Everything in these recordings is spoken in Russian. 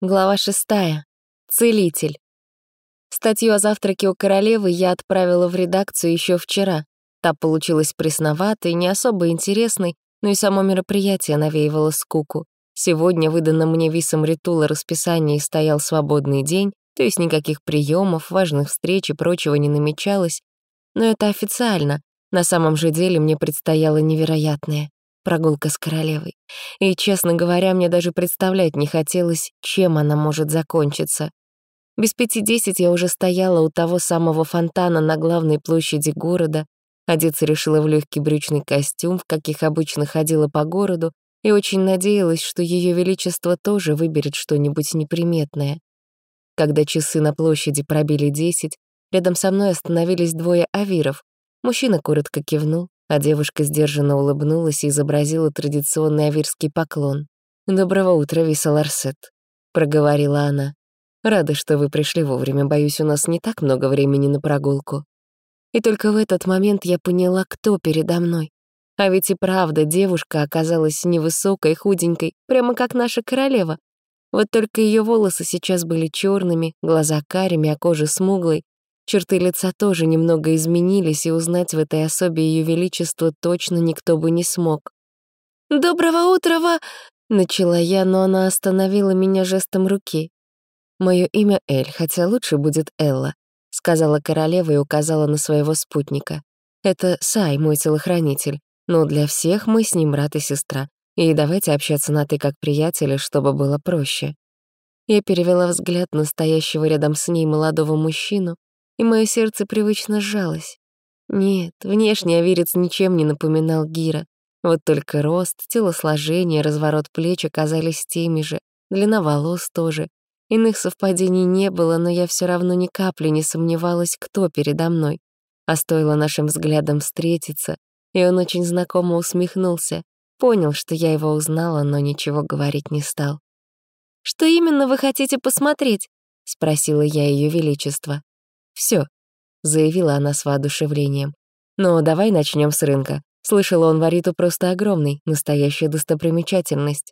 Глава 6. Целитель. Статью о завтраке у королевы я отправила в редакцию еще вчера. Та получилась пресноватой, не особо интересной, но и само мероприятие навеивало скуку. Сегодня выдано мне висом Ритула расписание и стоял свободный день, то есть никаких приемов, важных встреч и прочего не намечалось. Но это официально. На самом же деле мне предстояло невероятное. Прогулка с королевой. И, честно говоря, мне даже представлять не хотелось, чем она может закончиться. Без 5:10 я уже стояла у того самого фонтана на главной площади города, одеться решила в легкий брючный костюм, в каких обычно ходила по городу, и очень надеялась, что Ее Величество тоже выберет что-нибудь неприметное. Когда часы на площади пробили 10, рядом со мной остановились двое авиров. Мужчина коротко кивнул, а девушка сдержанно улыбнулась и изобразила традиционный авирский поклон. «Доброго утра, Виса Ларсет», — проговорила она. «Рада, что вы пришли вовремя. Боюсь, у нас не так много времени на прогулку». И только в этот момент я поняла, кто передо мной. А ведь и правда, девушка оказалась невысокой, худенькой, прямо как наша королева. Вот только ее волосы сейчас были черными, глаза карими, а кожа смуглой. Черты лица тоже немного изменились, и узнать в этой особе Ее Величество точно никто бы не смог. «Доброго утра, начала я, но она остановила меня жестом руки. «Моё имя Эль, хотя лучше будет Элла», — сказала королева и указала на своего спутника. «Это Сай, мой телохранитель, но для всех мы с ним брат и сестра, и давайте общаться на «ты» как приятели, чтобы было проще». Я перевела взгляд на стоящего рядом с ней молодого мужчину, и моё сердце привычно сжалось. Нет, внешне авирец ничем не напоминал Гира. Вот только рост, телосложение, разворот плеч оказались теми же, длина волос тоже. Иных совпадений не было, но я всё равно ни капли не сомневалась, кто передо мной. А стоило нашим взглядам встретиться, и он очень знакомо усмехнулся. Понял, что я его узнала, но ничего говорить не стал. «Что именно вы хотите посмотреть?» — спросила я Ее Величество. «Всё», — заявила она с воодушевлением. «Но давай начнём с рынка. Слышала, он в Ариту просто огромный, настоящая достопримечательность».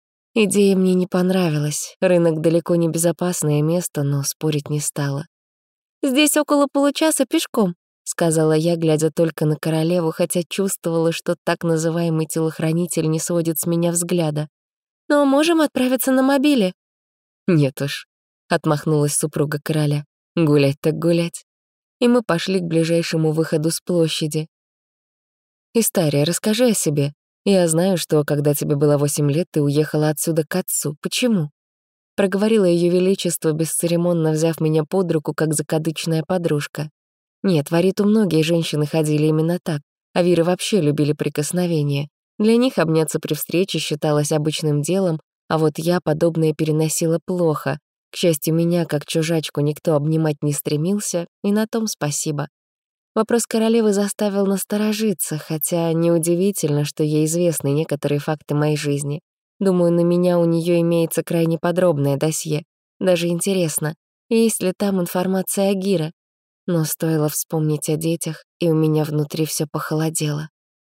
Идея мне не понравилась. Рынок далеко не безопасное место, но спорить не стала. «Здесь около получаса пешком», — сказала я, глядя только на королеву, хотя чувствовала, что так называемый телохранитель не сводит с меня взгляда. «Но можем отправиться на мобиле». «Нет уж», — отмахнулась супруга короля. «Гулять так гулять». И мы пошли к ближайшему выходу с площади. «Истария, расскажи о себе. Я знаю, что, когда тебе было 8 лет, ты уехала отсюда к отцу. Почему?» Проговорила Ее Величество, бесцеремонно взяв меня под руку, как закадычная подружка. Нет, в Ариту многие женщины ходили именно так, а виры вообще любили прикосновения. Для них обняться при встрече считалось обычным делом, а вот я подобное переносила плохо. К счастью, меня, как чужачку, никто обнимать не стремился, и на том спасибо. Вопрос королевы заставил насторожиться, хотя неудивительно, что ей известны некоторые факты моей жизни. Думаю, на меня у нее имеется крайне подробное досье. Даже интересно, есть ли там информация о Гира. Но стоило вспомнить о детях, и у меня внутри все похолодело.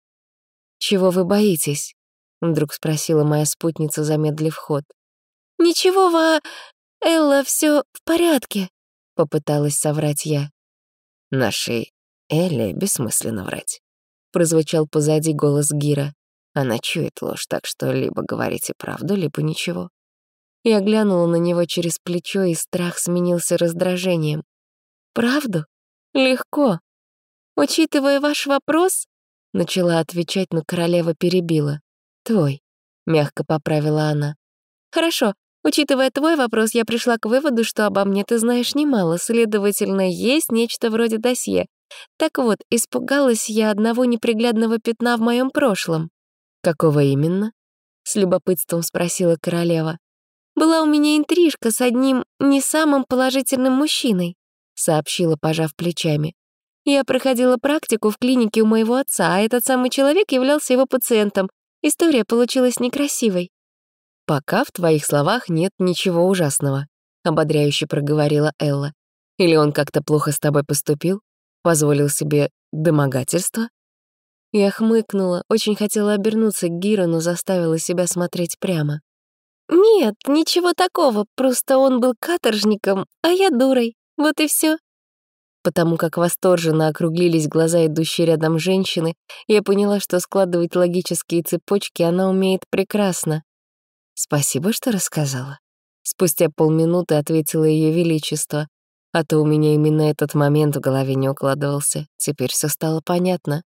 «Чего вы боитесь?» — вдруг спросила моя спутница, замедлив ход. «Ничего, Элла, все в порядке», — попыталась соврать я. «Нашей Элле бессмысленно врать», — прозвучал позади голос Гира. «Она чует ложь, так что либо говорите правду, либо ничего». Я глянула на него через плечо, и страх сменился раздражением. «Правду? Легко. Учитывая ваш вопрос...» — начала отвечать, но королева перебила. «Твой», — мягко поправила она. «Хорошо. Учитывая твой вопрос, я пришла к выводу, что обо мне ты знаешь немало, следовательно, есть нечто вроде досье. Так вот, испугалась я одного неприглядного пятна в моем прошлом». «Какого именно?» — с любопытством спросила королева. «Была у меня интрижка с одним не самым положительным мужчиной», — сообщила, пожав плечами. «Я проходила практику в клинике у моего отца, а этот самый человек являлся его пациентом. История получилась некрасивой». «Пока в твоих словах нет ничего ужасного», — ободряюще проговорила Элла. «Или он как-то плохо с тобой поступил? Позволил себе домогательство?» Я хмыкнула, очень хотела обернуться к Гиру, но заставила себя смотреть прямо. «Нет, ничего такого, просто он был каторжником, а я дурой, вот и все. Потому как восторженно округлились глаза идущей рядом женщины, я поняла, что складывать логические цепочки она умеет прекрасно. «Спасибо, что рассказала». Спустя полминуты ответило Ее Величество, а то у меня именно этот момент в голове не укладывался. Теперь все стало понятно.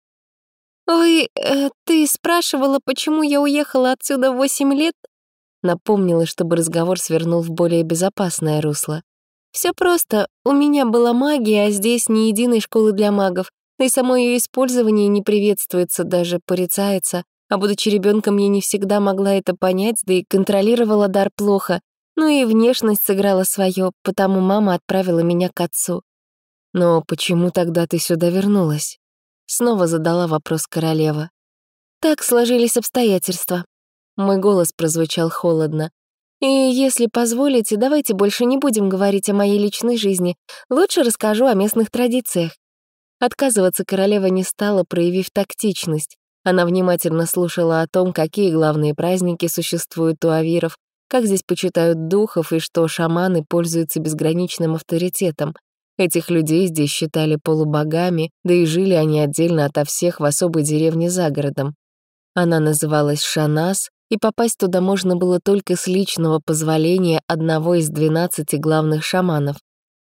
Ты спрашивала, почему я уехала отсюда в 8 лет?» Напомнила, чтобы разговор свернул в более безопасное русло. Все просто. У меня была магия, а здесь ни единой школы для магов. Да и само ее использование не приветствуется, даже порицается. А будучи ребенком, я не всегда могла это понять, да и контролировала дар плохо. Ну и внешность сыграла свое, потому мама отправила меня к отцу. «Но почему тогда ты сюда вернулась?» Снова задала вопрос королева. «Так сложились обстоятельства». Мой голос прозвучал холодно. «И если позволите, давайте больше не будем говорить о моей личной жизни. Лучше расскажу о местных традициях». Отказываться королева не стала, проявив тактичность. Она внимательно слушала о том, какие главные праздники существуют у авиров, как здесь почитают духов и что шаманы пользуются безграничным авторитетом. Этих людей здесь считали полубогами, да и жили они отдельно ото всех в особой деревне за городом. Она называлась Шанас, и попасть туда можно было только с личного позволения одного из 12 главных шаманов.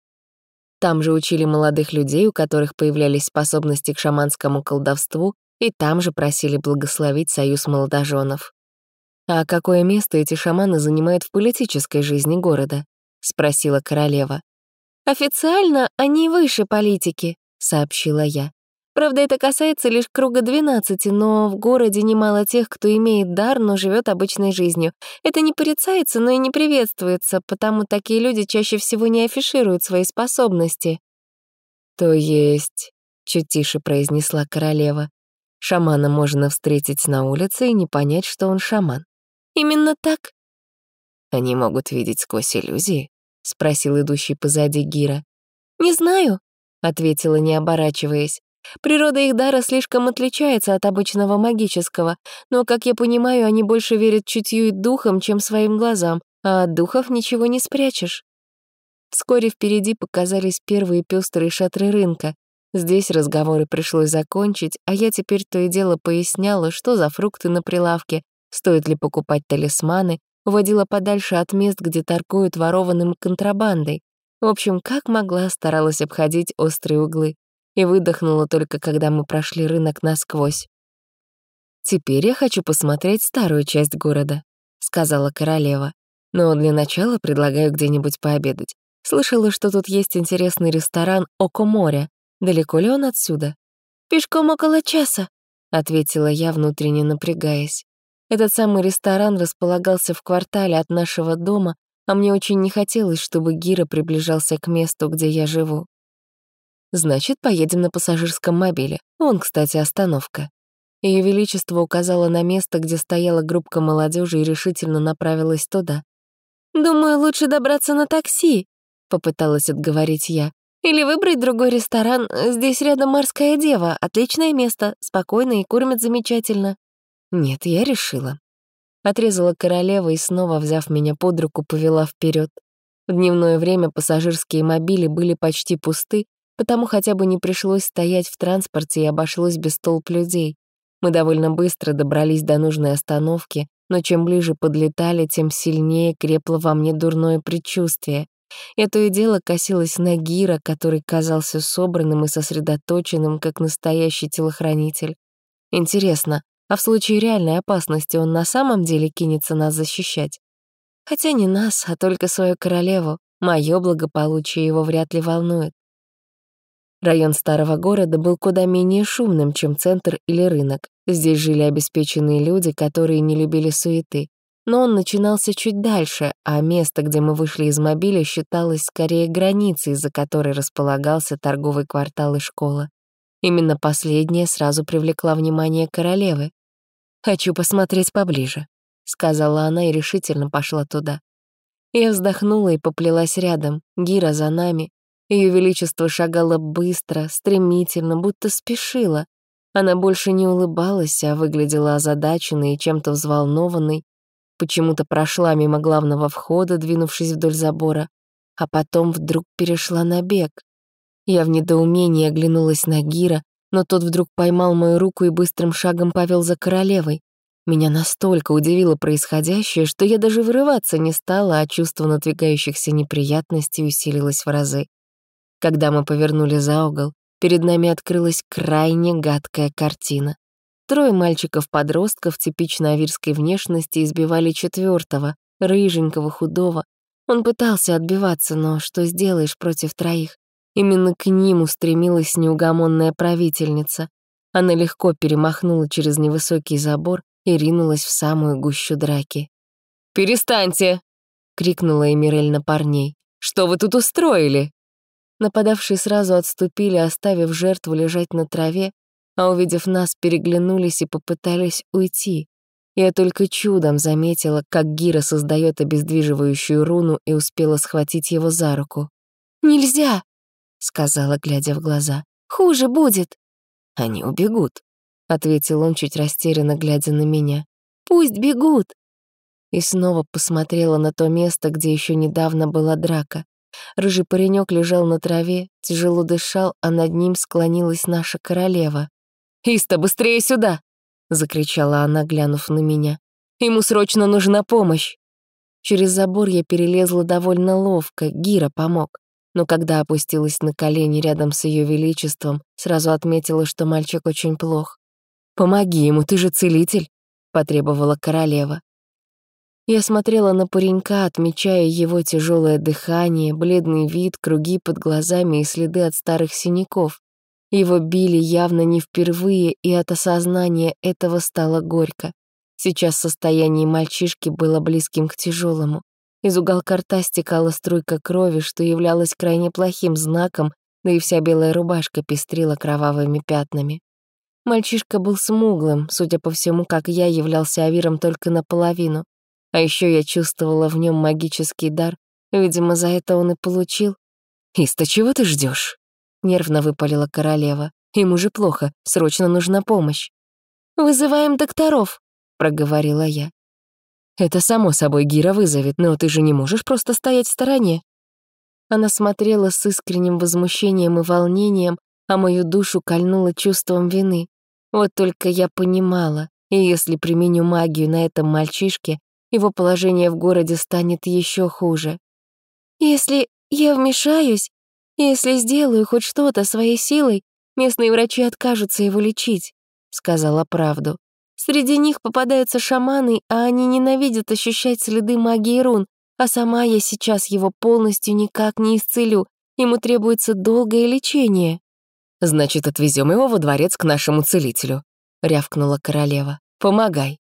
Там же учили молодых людей, у которых появлялись способности к шаманскому колдовству, и там же просили благословить союз молодоженов. «А какое место эти шаманы занимают в политической жизни города?» — спросила королева. «Официально они выше политики», — сообщила я. «Правда, это касается лишь круга 12, но в городе немало тех, кто имеет дар, но живет обычной жизнью. Это не порицается, но и не приветствуется, потому такие люди чаще всего не афишируют свои способности». «То есть», — чуть тише произнесла королева, «шамана можно встретить на улице и не понять, что он шаман». «Именно так». «Они могут видеть сквозь иллюзии?» — спросил идущий позади Гира. «Не знаю», — ответила, не оборачиваясь. «Природа их дара слишком отличается от обычного магического, но, как я понимаю, они больше верят чутью и духам, чем своим глазам, а от духов ничего не спрячешь». Вскоре впереди показались первые пестрые шатры рынка. Здесь разговоры пришлось закончить, а я теперь то и дело поясняла, что за фрукты на прилавке, стоит ли покупать талисманы, уводила подальше от мест, где торгуют ворованным контрабандой. В общем, как могла, старалась обходить острые углы. И выдохнула только, когда мы прошли рынок насквозь. «Теперь я хочу посмотреть старую часть города», — сказала королева. «Но для начала предлагаю где-нибудь пообедать. Слышала, что тут есть интересный ресторан «Око моря». Далеко ли он отсюда?» «Пешком около часа», — ответила я, внутренне напрягаясь. Этот самый ресторан располагался в квартале от нашего дома, а мне очень не хотелось, чтобы Гира приближался к месту, где я живу. «Значит, поедем на пассажирском мобиле. Вон, кстати, остановка». Ее Величество указало на место, где стояла группка молодежи и решительно направилась туда. «Думаю, лучше добраться на такси», — попыталась отговорить я. «Или выбрать другой ресторан. Здесь рядом Морская Дева. Отличное место, спокойно и кормят замечательно». «Нет, я решила». Отрезала королева и снова, взяв меня под руку, повела вперед. В дневное время пассажирские мобили были почти пусты, потому хотя бы не пришлось стоять в транспорте и обошлось без толп людей. Мы довольно быстро добрались до нужной остановки, но чем ближе подлетали, тем сильнее крепло во мне дурное предчувствие. Я то и дело косилась на Гира, который казался собранным и сосредоточенным, как настоящий телохранитель. Интересно, а в случае реальной опасности он на самом деле кинется нас защищать? Хотя не нас, а только свою королеву. Моё благополучие его вряд ли волнует. Район старого города был куда менее шумным, чем центр или рынок. Здесь жили обеспеченные люди, которые не любили суеты. Но он начинался чуть дальше, а место, где мы вышли из мобиля, считалось скорее границей, за которой располагался торговый квартал и школа. Именно последняя сразу привлекла внимание королевы. «Хочу посмотреть поближе», — сказала она и решительно пошла туда. Я вздохнула и поплелась рядом, Гира за нами. Ее Величество шагало быстро, стремительно, будто спешила. Она больше не улыбалась, а выглядела озадаченной и чем-то взволнованной. почему-то прошла мимо главного входа, двинувшись вдоль забора, а потом вдруг перешла на бег. Я в недоумении оглянулась на Гира, но тот вдруг поймал мою руку и быстрым шагом повел за королевой. Меня настолько удивило происходящее, что я даже вырываться не стала, а чувство надвигающихся неприятностей усилилось в разы. Когда мы повернули за угол, перед нами открылась крайне гадкая картина. 3 мальчиков-подростков типично авирской внешности избивали 4-го, рыженького, худого. Он пытался отбиваться, но что сделаешь против 3? Именно к ним устремилась неугомонная правительница. Она легко перемахнула через невысокий забор и ринулась в самую гущу драки. «Перестаньте!» — крикнула Эмирель на парней. «Что вы тут устроили?» Нападавшие сразу отступили, оставив жертву лежать на траве, а увидев нас, переглянулись и попытались уйти. Я только чудом заметила, как Гира создает обездвиживающую руну и успела схватить его за руку. «Нельзя!» — сказала, глядя в глаза. «Хуже будет!» «Они убегут», — ответил он, чуть растерянно глядя на меня. «Пусть бегут!» И снова посмотрела на то место, где еще недавно была драка. Рыжий паренек лежал на траве, тяжело дышал, а над ним склонилась наша королева. «Иста, быстрее сюда!» — закричала она, глянув на меня. «Ему срочно нужна помощь!» Через забор я перелезла довольно ловко, Гира помог. Но когда опустилась на колени рядом с Ее Величеством, сразу отметила, что мальчик очень плох. «Помоги ему, ты же целитель!» — потребовала королева. Я смотрела на паренька, отмечая его тяжелое дыхание, бледный вид, круги под глазами и следы от старых синяков. Его били явно не впервые, и от осознания этого стало горько. Сейчас состояние мальчишки было близким к тяжелому. Из уголка рта стекала струйка крови, что являлось крайне плохим знаком, да и вся белая рубашка пестрила кровавыми пятнами. Мальчишка был смуглым, судя по всему, как я, являлся авиром только наполовину. А еще я чувствовала в нем магический дар, видимо, за это он и получил. «Иста, чего ты ждешь? Нервно выпалила королева. «Ему же плохо, срочно нужна помощь». «Вызываем докторов», — проговорила я. «Это само собой Гира вызовет, но ты же не можешь просто стоять в стороне». Она смотрела с искренним возмущением и волнением, а мою душу кольнуло чувством вины. Вот только я понимала, и если применю магию на этом мальчишке, его положение в городе станет еще хуже. «Если я вмешаюсь, если сделаю хоть что-то своей силой, местные врачи откажутся его лечить», — сказала правду. «Среди них попадаются шаманы, а они ненавидят ощущать следы магии рун, а сама я сейчас его полностью никак не исцелю, ему требуется долгое лечение». «Значит, отвезем его во дворец к нашему целителю», — рявкнула королева. «Помогай».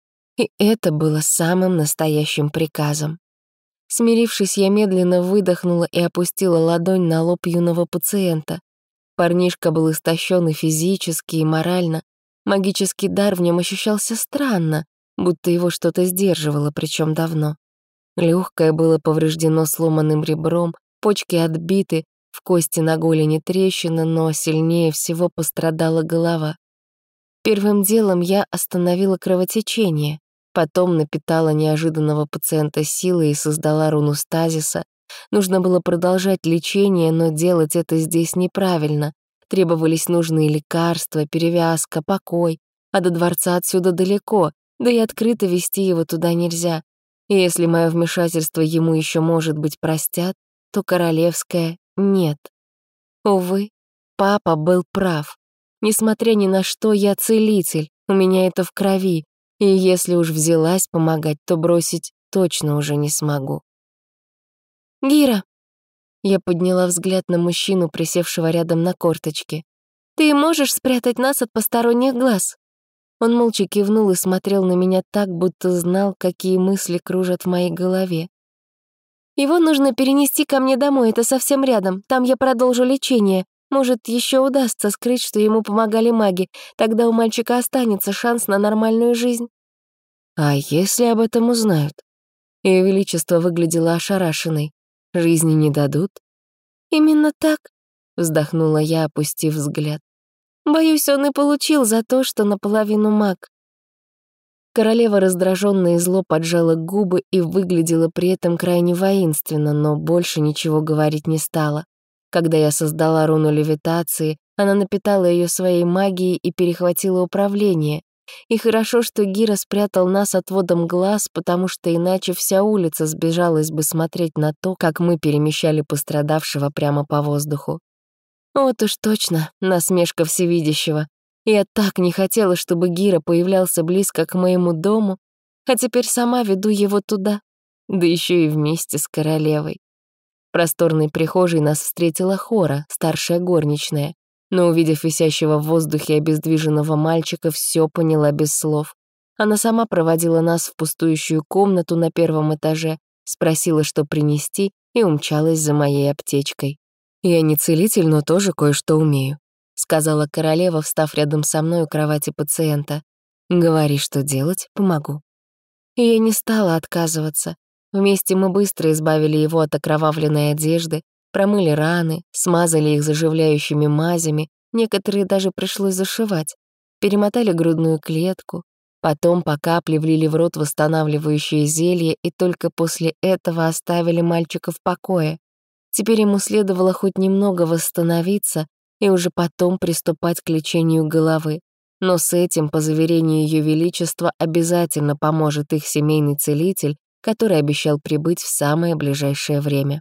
И это было самым настоящим приказом. Смирившись, я медленно выдохнула и опустила ладонь на лоб юного пациента. Парнишка был истощен и физически, и морально. Магический дар в нем ощущался странно, будто его что-то сдерживало, причем давно. Легкое было повреждено сломанным ребром, почки отбиты, в кости на голени трещина, но сильнее всего пострадала голова. Первым делом я остановила кровотечение, потом напитала неожиданного пациента силой и создала руну стазиса. Нужно было продолжать лечение, но делать это здесь неправильно. Требовались нужные лекарства, перевязка, покой, а до дворца отсюда далеко, да и открыто вести его туда нельзя. И если мое вмешательство ему еще, может быть, простят, то королевское — нет. Увы, папа был прав. Несмотря ни на что, я целитель, у меня это в крови, и если уж взялась помогать, то бросить точно уже не смогу. «Гира!» Я подняла взгляд на мужчину, присевшего рядом на корточке. «Ты можешь спрятать нас от посторонних глаз?» Он молча кивнул и смотрел на меня так, будто знал, какие мысли кружат в моей голове. «Его нужно перенести ко мне домой, это совсем рядом, там я продолжу лечение. Может, еще удастся скрыть, что ему помогали маги, тогда у мальчика останется шанс на нормальную жизнь». «А если об этом узнают?» Ее Величество выглядело ошарашенной. «Жизни не дадут?» «Именно так», — вздохнула я, опустив взгляд. «Боюсь, он и получил за то, что наполовину маг». Королева раздражённо и зло поджала губы и выглядела при этом крайне воинственно, но больше ничего говорить не стала. Когда я создала руну левитации, она напитала её своей магией и перехватила управление. И хорошо, что Гира спрятал нас отводом глаз, потому что иначе вся улица сбежалась бы смотреть на то, как мы перемещали пострадавшего прямо по воздуху. Вот уж точно, насмешка всевидящего. Я так не хотела, чтобы Гира появлялся близко к моему дому, а теперь сама веду его туда, да ещё и вместе с королевой. В просторной прихожей нас встретила Хора, старшая горничная, но, увидев висящего в воздухе обездвиженного мальчика, всё поняла без слов. Она сама проводила нас в пустующую комнату на первом этаже, спросила, что принести, и умчалась за моей аптечкой. «Я не целитель, но тоже кое-что умею», — сказала королева, встав рядом со мной у кровати пациента. «Говори, что делать, помогу». И я не стала отказываться. Вместе мы быстро избавили его от окровавленной одежды, промыли раны, смазали их заживляющими мазями, некоторые даже пришлось зашивать, перемотали грудную клетку, потом по капле влили в рот восстанавливающее зелье и только после этого оставили мальчика в покое. Теперь ему следовало хоть немного восстановиться и уже потом приступать к лечению головы. Но с этим, по заверению Ее Величества, обязательно поможет их семейный целитель, который обещал прибыть в самое ближайшее время.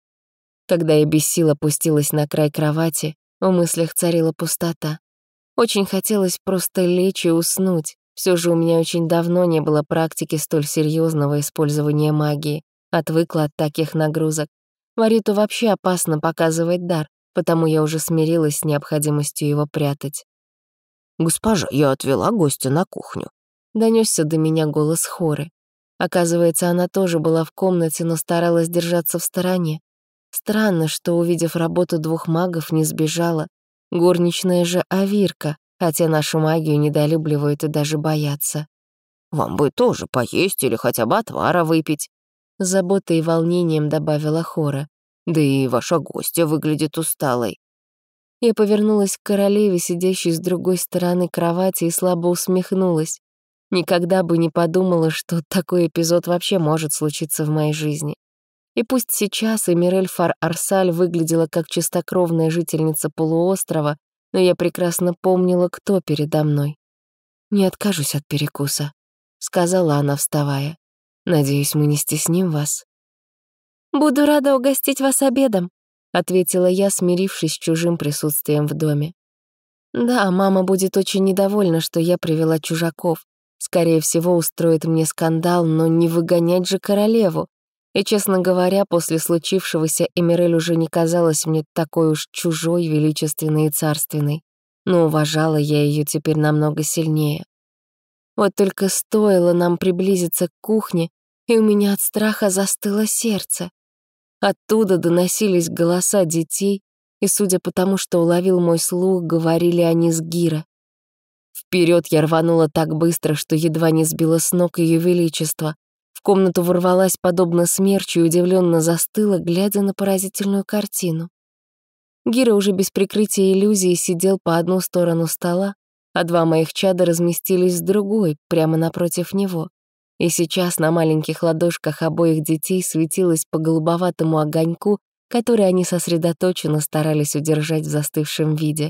Когда я без сил опустилась на край кровати, в мыслях царила пустота. Очень хотелось просто лечь и уснуть. Все же у меня очень давно не было практики столь серьезного использования магии. Отвыкла от таких нагрузок. Вариту вообще опасно показывать дар, потому я уже смирилась с необходимостью его прятать. «Госпожа, я отвела гостя на кухню», — донёсся до меня голос Хоры. Оказывается, она тоже была в комнате, но старалась держаться в стороне. Странно, что, увидев работу двух магов, не сбежала. Горничная же Авирка, хотя нашу магию недолюбливают и даже боятся. «Вам бы тоже поесть или хотя бы отвара выпить», — с заботой и волнением добавила Хора. «Да и ваша гостья выглядит усталой». Я повернулась к королеве, сидящей с другой стороны кровати, и слабо усмехнулась. Никогда бы не подумала, что такой эпизод вообще может случиться в моей жизни. И пусть сейчас Эмирель Фар-Арсаль выглядела как чистокровная жительница полуострова, но я прекрасно помнила, кто передо мной. «Не откажусь от перекуса», — сказала она, вставая. «Надеюсь, мы не стесним вас». «Буду рада угостить вас обедом», — ответила я, смирившись с чужим присутствием в доме. «Да, мама будет очень недовольна, что я привела чужаков. Скорее всего, устроит мне скандал, но не выгонять же королеву. И, честно говоря, после случившегося Эмирель уже не казалась мне такой уж чужой, величественной и царственной. Но уважала я ее теперь намного сильнее. Вот только стоило нам приблизиться к кухне, и у меня от страха застыло сердце. Оттуда доносились голоса детей, и, судя по тому, что уловил мой слух, говорили они с Гира. Вперед я рванула так быстро, что едва не сбила с ног Ее Величество. В комнату ворвалась подобно смерчу и удивленно застыла, глядя на поразительную картину. Гира уже без прикрытия иллюзии сидел по одну сторону стола, а два моих чада разместились с другой, прямо напротив него. И сейчас на маленьких ладошках обоих детей светилось по голубоватому огоньку, который они сосредоточенно старались удержать в застывшем виде.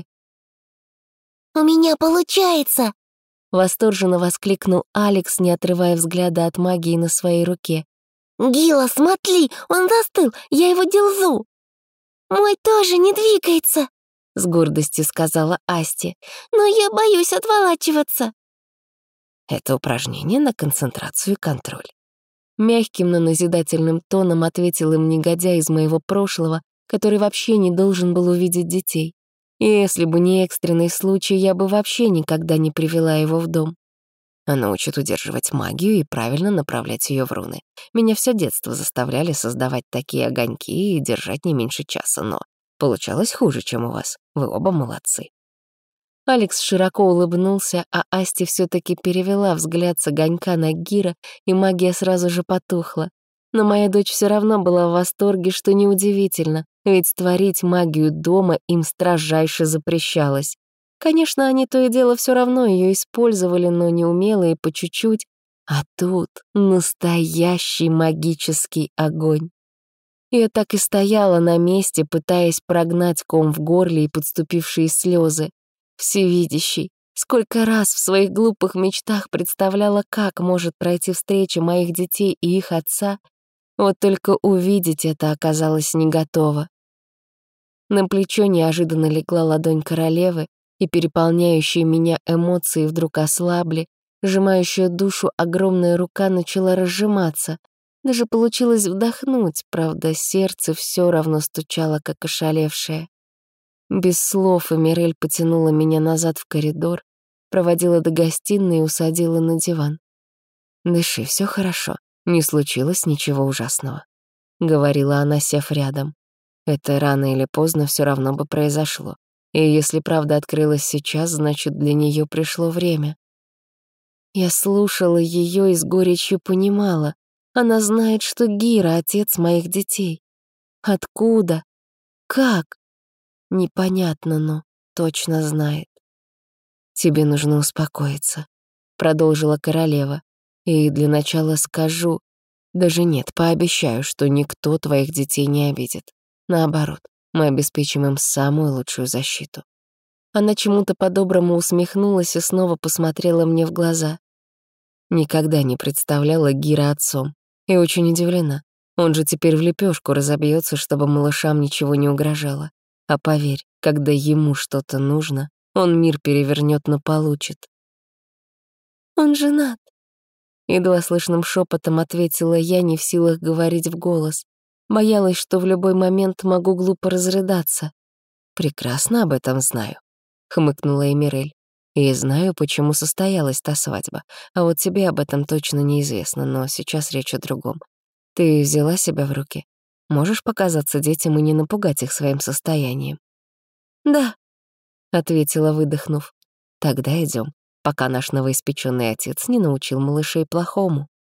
«У меня получается!» — восторженно воскликнул Алекс, не отрывая взгляда от магии на своей руке. «Гила, смотри, он застыл, я его держу!» «Мой тоже не двигается!» — с гордостью сказала Асти. «Но я боюсь отворачиваться!» «Это упражнение на концентрацию и контроль», — мягким, но назидательным тоном ответил им негодяй из моего прошлого, который вообще не должен был увидеть детей. И если бы не экстренный случай, я бы вообще никогда не привела его в дом. Она учит удерживать магию и правильно направлять ее в руны. Меня все детство заставляли создавать такие огоньки и держать не меньше часа, но получалось хуже, чем у вас. Вы оба молодцы. Алекс широко улыбнулся, а Асти все-таки перевела взгляд с огонька на Гира, и магия сразу же потухла. Но моя дочь все равно была в восторге, что неудивительно, ведь творить магию дома им строжайше запрещалось. Конечно, они то и дело все равно ее использовали, но неумело и по чуть-чуть, А тут настоящий магический огонь. Я так и стояла на месте, пытаясь прогнать ком в горле и подступившие слезы. Всевидящий, сколько раз в своих глупых мечтах представляла, как может пройти встреча моих детей и их отца, вот только увидеть это оказалось не готово. На плечо неожиданно легла ладонь королевы, и переполняющие меня эмоции вдруг ослабли, сжимающая душу огромная рука начала разжиматься. Даже получилось вдохнуть, правда, сердце все равно стучало, как ошалевшее. Без слов Эмирель потянула меня назад в коридор, проводила до гостиной и усадила на диван. «Дыши, все хорошо, не случилось ничего ужасного», — говорила она, сев рядом. «Это рано или поздно все равно бы произошло. И если правда открылась сейчас, значит, для нее пришло время». Я слушала ее и с горечью понимала. Она знает, что Гира — отец моих детей. Откуда? Как? Непонятно, но точно знает. «Тебе нужно успокоиться», — продолжила королева. «И для начала скажу, даже нет, пообещаю, что никто твоих детей не обидит. Наоборот, мы обеспечим им самую лучшую защиту». Она чему-то по-доброму усмехнулась и снова посмотрела мне в глаза. Никогда не представляла Гира отцом. И очень удивлена. Он же теперь в лепешку разобьется, чтобы малышам ничего не угрожало. А поверь, когда ему что-то нужно, он мир перевернет на получит. Он женат. Едва слышным шепотом ответила я, не в силах говорить в голос. Боялась, что в любой момент могу глупо разрыдаться. «Прекрасно об этом знаю», — хмыкнула Эмирель. «И знаю, почему состоялась та свадьба. А вот тебе об этом точно неизвестно, но сейчас речь о другом. Ты взяла себя в руки? Можешь показаться детям и не напугать их своим состоянием?» «Да», — ответила, выдохнув. «Тогда идем, пока наш новоиспеченный отец не научил малышей плохому».